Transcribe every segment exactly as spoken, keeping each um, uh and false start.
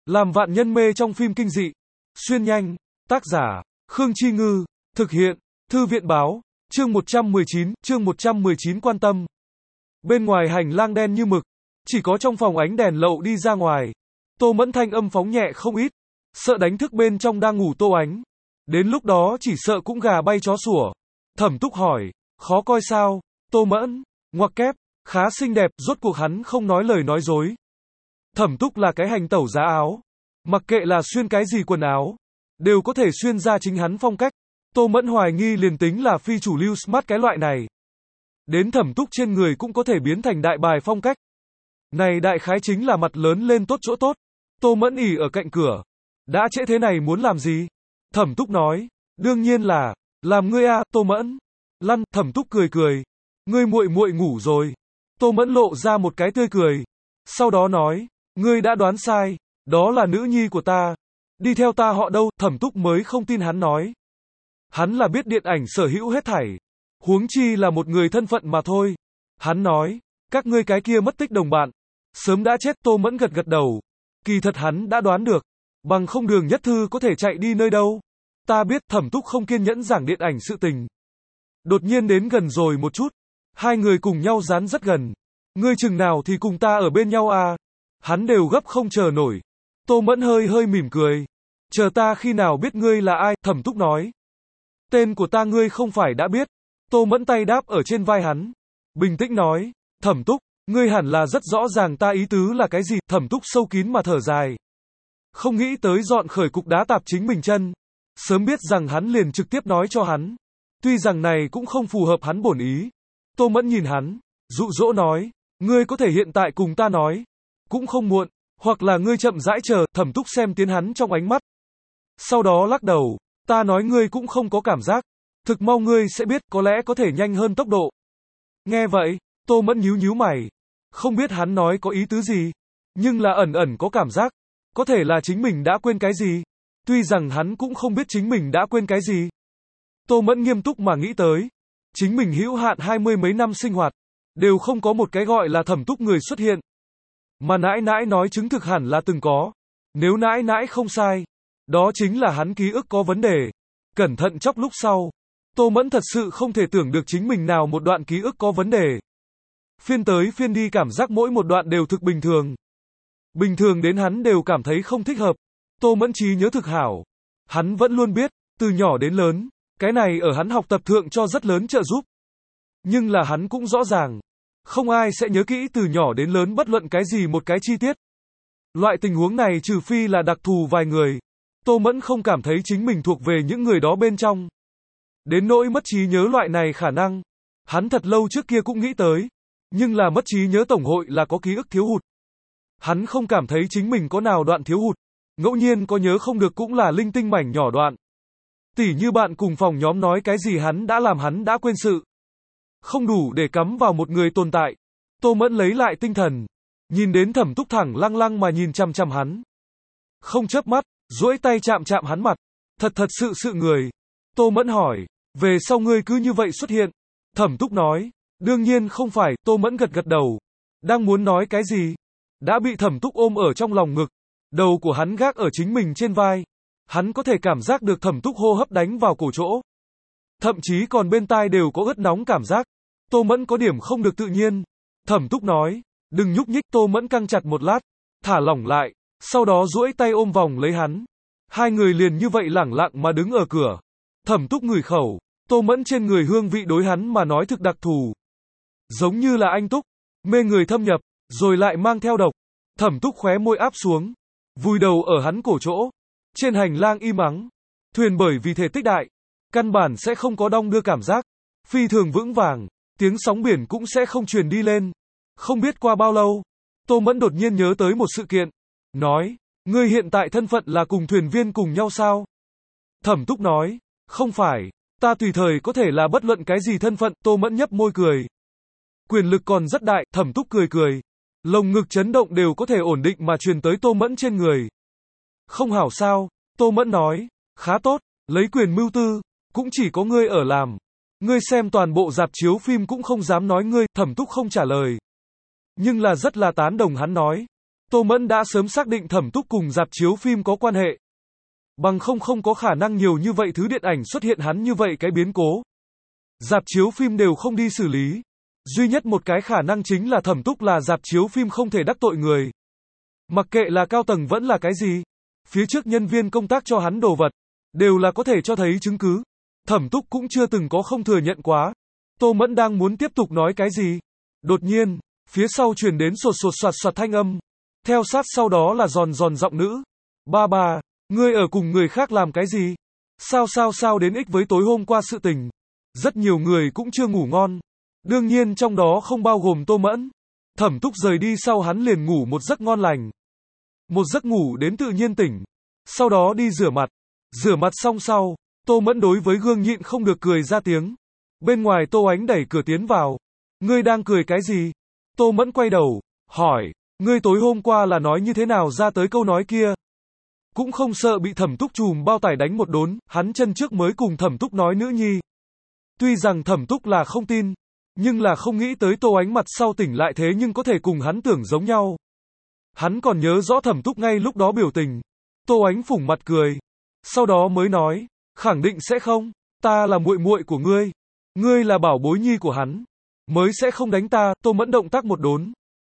Làm vạn nhân mê trong phim kinh dị. Xuyên nhanh. Tác giả, Khương Chi Ngư. Thực hiện, Thư viện báo. Chương một trăm mười chín, chương một trăm mười chín quan tâm. Bên ngoài hành lang đen như mực. Chỉ có trong phòng ánh đèn lậu đi ra ngoài. Tô Mẫn thanh âm phóng nhẹ không ít. Sợ đánh thức bên trong đang ngủ Tô Ánh. Đến lúc đó chỉ sợ cũng gà bay chó sủa. Thẩm Túc hỏi, khó coi sao? Tô Mẫn, ngoặc kép, khá xinh đẹp, rốt cuộc hắn không nói lời nói dối. Thẩm Túc là cái hành tẩu giá áo. Mặc kệ là xuyên cái gì quần áo, đều có thể xuyên ra chính hắn phong cách. Tô Mẫn hoài nghi liền tính là phi chủ lưu smart cái loại này. Đến Thẩm Túc trên người cũng có thể biến thành đại bài phong cách. Này đại khái chính là mặt lớn lên tốt chỗ tốt. Tô Mẫn ỉ ở cạnh cửa. Đã trễ thế này muốn làm gì? Thẩm Túc nói, đương nhiên là, làm ngươi a, Tô Mẫn. Lăn, Thẩm Túc cười cười. Ngươi muội muội ngủ rồi. Tô Mẫn lộ ra một cái tươi cười. Sau đó nói, ngươi đã đoán sai, đó là nữ nhi của ta. Đi theo ta họ đâu, Thẩm Túc mới không tin hắn nói. Hắn là biết điện ảnh sở hữu hết thảy. Huống chi là một người thân phận mà thôi. Hắn nói, các ngươi cái kia mất tích đồng bạn. Sớm đã chết, Tô Mẫn gật gật đầu. Kỳ thật hắn đã đoán được. Bằng không Đường Nhất Thư có thể chạy đi nơi đâu. Ta biết, Thẩm Túc không kiên nhẫn giảng điện ảnh sự tình. Đột nhiên đến gần rồi một chút. Hai người cùng nhau dán rất gần. Ngươi chừng nào thì cùng ta ở bên nhau à? Hắn đều gấp không chờ nổi. Tô Mẫn hơi hơi mỉm cười. Chờ ta khi nào biết ngươi là ai, Thẩm Túc nói. Tên của ta ngươi không phải đã biết. Tô Mẫn tay đáp ở trên vai hắn. Bình tĩnh nói, Thẩm Túc, ngươi hẳn là rất rõ ràng ta ý tứ là cái gì, Thẩm Túc sâu kín mà thở dài. Không nghĩ tới dọn khởi cục đá tạp chính mình chân. Sớm biết rằng hắn liền trực tiếp nói cho hắn. Tuy rằng này cũng không phù hợp hắn bổn ý. Tô Mẫn nhìn hắn, dụ dỗ nói, ngươi có thể hiện tại cùng ta nói. Cũng không muộn, hoặc là ngươi chậm rãi chờ, Thẩm Túc xem tiến hắn trong ánh mắt. Sau đó lắc đầu, ta nói ngươi cũng không có cảm giác. Thực mau ngươi sẽ biết, có lẽ có thể nhanh hơn tốc độ. Nghe vậy, Tô Mẫn nhíu nhíu mày. Không biết hắn nói có ý tứ gì, nhưng là ẩn ẩn có cảm giác. Có thể là chính mình đã quên cái gì. Tuy rằng hắn cũng không biết chính mình đã quên cái gì. Tô Mẫn nghiêm túc mà nghĩ tới. Chính mình hữu hạn hai mươi mấy năm sinh hoạt. Đều không có một cái gọi là Thẩm Túc người xuất hiện. Mà nãi nãi nói chứng thực hẳn là từng có. Nếu nãi nãi không sai, đó chính là hắn ký ức có vấn đề. Cẩn thận chốc lúc sau. Tô Mẫn thật sự không thể tưởng được chính mình nào một đoạn ký ức có vấn đề. Phiên tới phiên đi cảm giác mỗi một đoạn đều thực bình thường. Bình thường đến hắn đều cảm thấy không thích hợp. Tô Mẫn trí nhớ thực hảo. Hắn vẫn luôn biết, từ nhỏ đến lớn, cái này ở hắn học tập thượng cho rất lớn trợ giúp. Nhưng là hắn cũng rõ ràng, không ai sẽ nhớ kỹ từ nhỏ đến lớn bất luận cái gì một cái chi tiết. Loại tình huống này trừ phi là đặc thù vài người. Tô Mẫn không cảm thấy chính mình thuộc về những người đó bên trong. Đến nỗi mất trí nhớ loại này khả năng, hắn thật lâu trước kia cũng nghĩ tới. Nhưng là mất trí nhớ tổng hội là có ký ức thiếu hụt. Hắn không cảm thấy chính mình có nào đoạn thiếu hụt. Ngẫu nhiên có nhớ không được cũng là linh tinh mảnh nhỏ đoạn. Tỉ như bạn cùng phòng nhóm nói cái gì hắn đã làm hắn đã quên sự. Không đủ để cắm vào một người tồn tại. Tô Mẫn lấy lại tinh thần. Nhìn đến Thẩm Túc thẳng lăng lăng mà nhìn chằm chằm hắn. Không chớp mắt, duỗi tay chạm chạm hắn mặt. Thật thật sự sự người. Tô Mẫn hỏi, về sau ngươi cứ như vậy xuất hiện. Thẩm Túc nói, đương nhiên không phải, Tô Mẫn gật gật đầu. Đang muốn nói cái gì? Đã bị Thẩm Túc ôm ở trong lòng ngực. Đầu của hắn gác ở chính mình trên vai. Hắn có thể cảm giác được Thẩm Túc hô hấp đánh vào cổ chỗ. Thậm chí còn bên tai đều có ướt nóng cảm giác. Tô Mẫn có điểm không được tự nhiên. Thẩm Túc nói, đừng nhúc nhích, Tô Mẫn căng chặt một lát. Thả lỏng lại. Sau đó duỗi tay ôm vòng lấy hắn. Hai người liền như vậy lẳng lặng mà đứng ở cửa. Thẩm Túc ngửi khẩu. Tô Mẫn trên người hương vị đối hắn mà nói thực đặc thù. Giống như là anh túc. Mê người thâm nhập. Rồi lại mang theo độc. Thẩm Túc khóe môi áp xuống. Vùi đầu ở hắn cổ chỗ. Trên hành lang im ắng. Thuyền bởi vì thể tích đại. Căn bản sẽ không có đong đưa cảm giác. Phi thường vững vàng. Tiếng sóng biển cũng sẽ không truyền đi lên. Không biết qua bao lâu. Tô Mẫn đột nhiên nhớ tới một sự kiện. Nói. Ngươi hiện tại thân phận là cùng thuyền viên cùng nhau sao? Thẩm Túc nói. Không phải. Ta tùy thời có thể là bất luận cái gì thân phận. Tô Mẫn nhấp môi cười. Quyền lực còn rất đại. Thẩm Túc cười cười. Lồng ngực chấn động đều có thể ổn định mà truyền tới Tô Mẫn trên người. Không hảo sao? Tô Mẫn nói. Khá tốt. Lấy quyền mưu tư. Cũng chỉ có ngươi ở làm. Ngươi xem toàn bộ rạp chiếu phim cũng không dám nói ngươi. Thẩm Túc không trả lời. Nhưng là rất là tán đồng hắn nói. Tô Mẫn đã sớm xác định Thẩm Túc cùng rạp chiếu phim có quan hệ. Bằng không không có khả năng nhiều như vậy thứ điện ảnh xuất hiện hắn như vậy cái biến cố. Rạp chiếu phim đều không đi xử lý. Duy nhất một cái khả năng chính là Thẩm Túc là rạp chiếu phim không thể đắc tội người. Mặc kệ là cao tầng vẫn là cái gì. Phía trước nhân viên công tác cho hắn đồ vật. Đều là có thể cho thấy chứng cứ. Thẩm Túc cũng chưa từng có không thừa nhận quá. Tô Mẫn đang muốn tiếp tục nói cái gì. Đột nhiên, phía sau truyền đến sột sột soạt soạt thanh âm. Theo sát sau đó là giòn giòn giọng nữ. Ba ba, ngươi ở cùng người khác làm cái gì? Sao sao sao đến ích với tối hôm qua sự tình. Rất nhiều người cũng chưa ngủ ngon. Đương nhiên trong đó không bao gồm Tô Mẫn. Thẩm Túc rời đi sau hắn liền ngủ một giấc ngon lành. Một giấc ngủ đến tự nhiên tỉnh. Sau đó đi rửa mặt. Rửa mặt xong sau, Tô Mẫn đối với gương nhịn không được cười ra tiếng. Bên ngoài Tô Ánh đẩy cửa tiến vào. Ngươi đang cười cái gì? Tô Mẫn quay đầu, hỏi. Ngươi tối hôm qua là nói như thế nào ra tới câu nói kia? Cũng không sợ bị Thẩm Túc chùm bao tải đánh một đốn, hắn chân trước mới cùng Thẩm Túc nói nữ nhi. Tuy rằng Thẩm Túc là không tin, nhưng là không nghĩ tới Tô Ánh mặt sau tỉnh lại thế nhưng có thể cùng hắn tưởng giống nhau. Hắn còn nhớ rõ Thẩm Túc ngay lúc đó biểu tình. Tô Ánh phủng mặt cười. Sau đó mới nói, khẳng định sẽ không, ta là muội muội của ngươi. Ngươi là bảo bối nhi của hắn. Mới sẽ không đánh ta, Tô Mẫn động tác một đốn.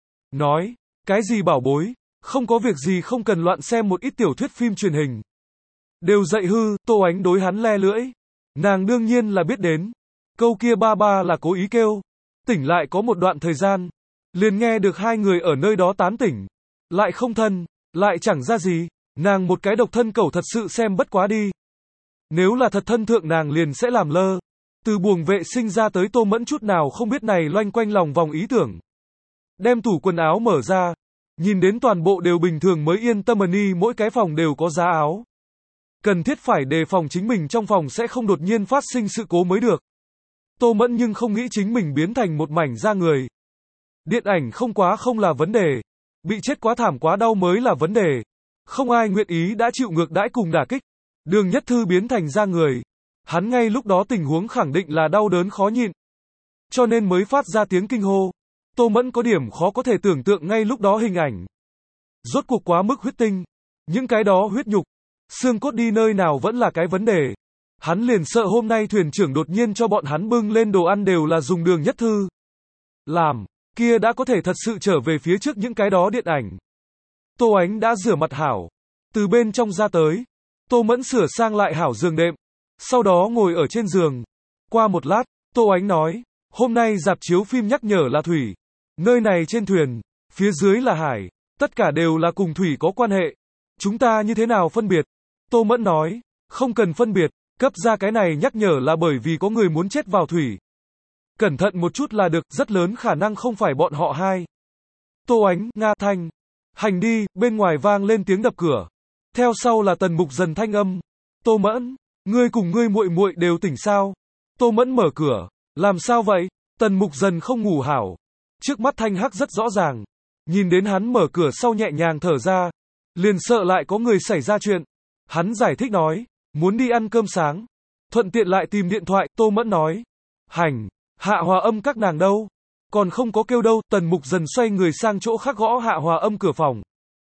Nói, cái gì bảo bối, không có việc gì không cần loạn xem một ít tiểu thuyết phim truyền hình. Đều dạy hư, Tô Ánh đối hắn le lưỡi. Nàng đương nhiên là biết đến. Câu kia ba ba là cố ý kêu. Tỉnh lại có một đoạn thời gian. Liền nghe được hai người ở nơi đó tán tỉnh. Lại không thân, lại chẳng ra gì. Nàng một cái độc thân cẩu thật sự xem bất quá đi. Nếu là thật thân thượng nàng liền sẽ làm lơ. Từ buồng vệ sinh ra tới Tô Mẫn chút nào không biết này loanh quanh lòng vòng ý tưởng. Đem tủ quần áo mở ra. Nhìn đến toàn bộ đều bình thường mới yên tâm ni mỗi cái phòng đều có giá áo. Cần thiết phải đề phòng chính mình trong phòng sẽ không đột nhiên phát sinh sự cố mới được. Tô Mẫn nhưng không nghĩ chính mình biến thành một mảnh da người. Điện ảnh không quá không là vấn đề. Bị chết quá thảm quá đau mới là vấn đề. Không ai nguyện ý đã chịu ngược đãi cùng đả kích. Đường Nhất Thư biến thành da người. Hắn ngay lúc đó tình huống khẳng định là đau đớn khó nhịn. Cho nên mới phát ra tiếng kinh hô. Tô Mẫn có điểm khó có thể tưởng tượng ngay lúc đó hình ảnh. Rốt cuộc quá mức huyết tinh. Những cái đó huyết nhục. Xương cốt đi nơi nào vẫn là cái vấn đề. Hắn liền sợ hôm nay thuyền trưởng đột nhiên cho bọn hắn bưng lên đồ ăn đều là dùng Đường Nhất Thư làm. Kia đã có thể thật sự trở về phía trước những cái đó điện ảnh. Tô Ánh đã rửa mặt hảo. Từ bên trong ra tới. Tô Mẫn sửa sang lại hảo giường đệm. Sau đó ngồi ở trên giường. Qua một lát, Tô Ánh nói. Hôm nay rạp chiếu phim nhắc nhở là thủy. Nơi này trên thuyền. Phía dưới là hải. Tất cả đều là cùng thủy có quan hệ. Chúng ta như thế nào phân biệt? Tô Mẫn nói. Không cần phân biệt. Cấp ra cái này nhắc nhở là bởi vì có người muốn chết vào thủy. Cẩn thận một chút là được. Rất lớn khả năng không phải bọn họ hai. Tô Ánh, Nga Thanh. Hành đi, bên ngoài vang lên tiếng đập cửa. Theo sau là Tần Mục Dần thanh âm. Tô Mẫn, ngươi cùng ngươi muội muội đều tỉnh sao? Tô Mẫn mở cửa. Làm sao vậy? Tần Mục Dần không ngủ hảo. Trước mắt Thanh Hắc rất rõ ràng. Nhìn đến hắn mở cửa sau nhẹ nhàng thở ra. Liền sợ lại có người xảy ra chuyện. Hắn giải thích nói. Muốn đi ăn cơm sáng. Thuận tiện lại tìm điện thoại. Tô Mẫn nói. Hành, Hạ Hòa Âm các nàng đâu? Còn không có kêu đâu. Tần Mục Dần xoay người sang chỗ khác gõ Hạ Hòa Âm cửa phòng.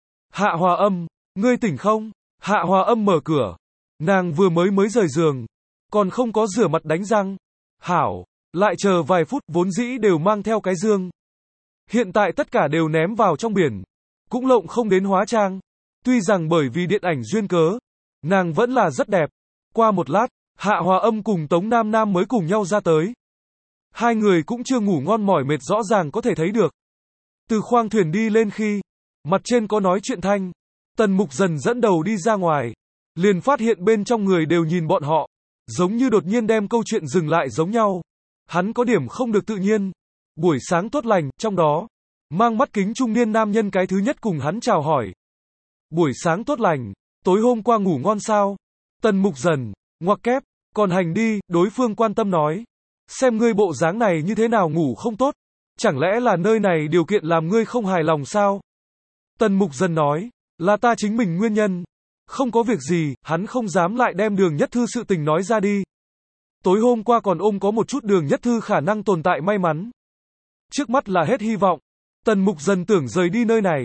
Hạ Hòa Âm, ngươi tỉnh không? Hạ Hòa Âm mở cửa. Nàng vừa mới mới rời giường. Còn không có rửa mặt đánh răng. Hảo, lại chờ vài phút vốn dĩ đều mang theo cái dương. Hiện tại tất cả đều ném vào trong biển. Cũng lộng không đến hóa trang. Tuy rằng bởi vì điện ảnh duyên cớ. Nàng vẫn là rất đẹp. Qua một lát, Hạ Hòa Âm cùng Tống Nam Nam mới cùng nhau ra tới. Hai người cũng chưa ngủ ngon mỏi mệt rõ ràng có thể thấy được. Từ khoang thuyền đi lên khi, mặt trên có nói chuyện thanh. Tần Mục Dần dẫn đầu đi ra ngoài. Liền phát hiện bên trong người đều nhìn bọn họ. Giống như đột nhiên đem câu chuyện dừng lại giống nhau. Hắn có điểm không được tự nhiên. Buổi sáng tốt lành, trong đó. Mang mắt kính trung niên nam nhân cái thứ nhất cùng hắn chào hỏi. Buổi sáng tốt lành, tối hôm qua ngủ ngon sao? Tần Mục Dần, ngoặc kép, còn hành đi, đối phương quan tâm nói. Xem ngươi bộ dáng này như thế nào ngủ không tốt. Chẳng lẽ là nơi này điều kiện làm ngươi không hài lòng sao? Tần Mục Dần nói, là ta chính mình nguyên nhân. Không có việc gì, hắn không dám lại đem Đường Nhất Thư sự tình nói ra đi. Tối hôm qua còn ôm có một chút Đường Nhất Thư khả năng tồn tại may mắn. Trước mắt là hết hy vọng. Tần Mục Dần tưởng rời đi nơi này.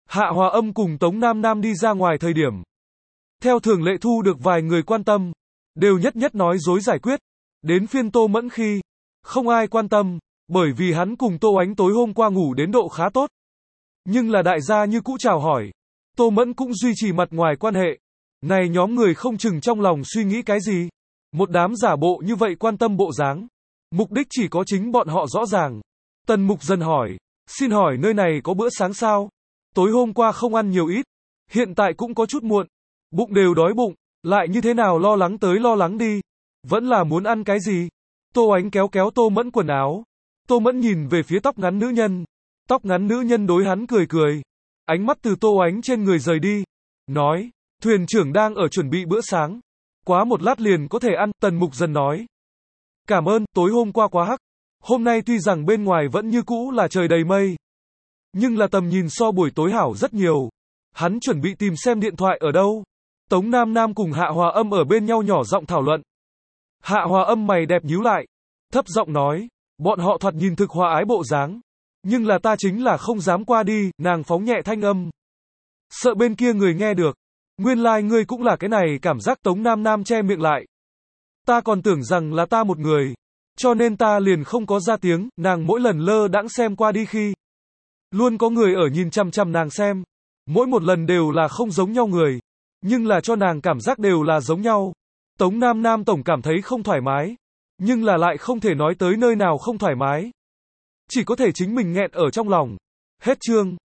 Hạ Hòa Âm cùng Tống Nam Nam đi ra ngoài thời điểm. Theo thường lệ thu được vài người quan tâm, đều nhất nhất nói dối giải quyết. Đến phiên Tô Mẫn khi, không ai quan tâm, bởi vì hắn cùng Tô Ánh tối hôm qua ngủ đến độ khá tốt. Nhưng là đại gia như cũ chào hỏi. Tô Mẫn cũng duy trì mặt ngoài quan hệ. Này nhóm người không chừng trong lòng suy nghĩ cái gì. Một đám giả bộ như vậy quan tâm bộ dáng. Mục đích chỉ có chính bọn họ rõ ràng. Tần Mục dần hỏi, xin hỏi nơi này có bữa sáng sao? Tối hôm qua không ăn nhiều ít. Hiện tại cũng có chút muộn. Bụng đều đói bụng. Lại như thế nào lo lắng tới lo lắng đi. Vẫn là muốn ăn cái gì? Tô Ánh kéo kéo Tô Mẫn quần áo. Tô Mẫn nhìn về phía tóc ngắn nữ nhân. Tóc ngắn nữ nhân đối hắn cười cười. Ánh mắt từ Tô Ánh trên người rời đi. Nói, thuyền trưởng đang ở chuẩn bị bữa sáng. Quá một lát liền có thể ăn, Tần Mục dần nói. Cảm ơn, tối hôm qua quá hắc. Hôm nay tuy rằng bên ngoài vẫn như cũ là trời đầy mây. Nhưng là tầm nhìn so buổi tối hảo rất nhiều. Hắn chuẩn bị tìm xem điện thoại ở đâu. Tống Nam Nam cùng Hạ Hòa Âm ở bên nhau nhỏ giọng thảo luận. Hạ Hòa Âm mày đẹp nhíu lại. Thấp giọng nói, bọn họ thoạt nhìn thực hòa ái bộ dáng. Nhưng là ta chính là không dám qua đi, nàng phóng nhẹ thanh âm. Sợ bên kia người nghe được. Nguyên lai like ngươi cũng là cái này cảm giác. Tống Nam Nam che miệng lại. Ta còn tưởng rằng là ta một người. Cho nên ta liền không có ra tiếng. Nàng mỗi lần lơ đãng xem qua đi khi. Luôn có người ở nhìn chăm chăm nàng xem. Mỗi một lần đều là không giống nhau người. Nhưng là cho nàng cảm giác đều là giống nhau. Tống Nam Nam tổng cảm thấy không thoải mái. Nhưng là lại không thể nói tới nơi nào không thoải mái. Chỉ có thể chính mình nghẹn ở trong lòng. Hết chương.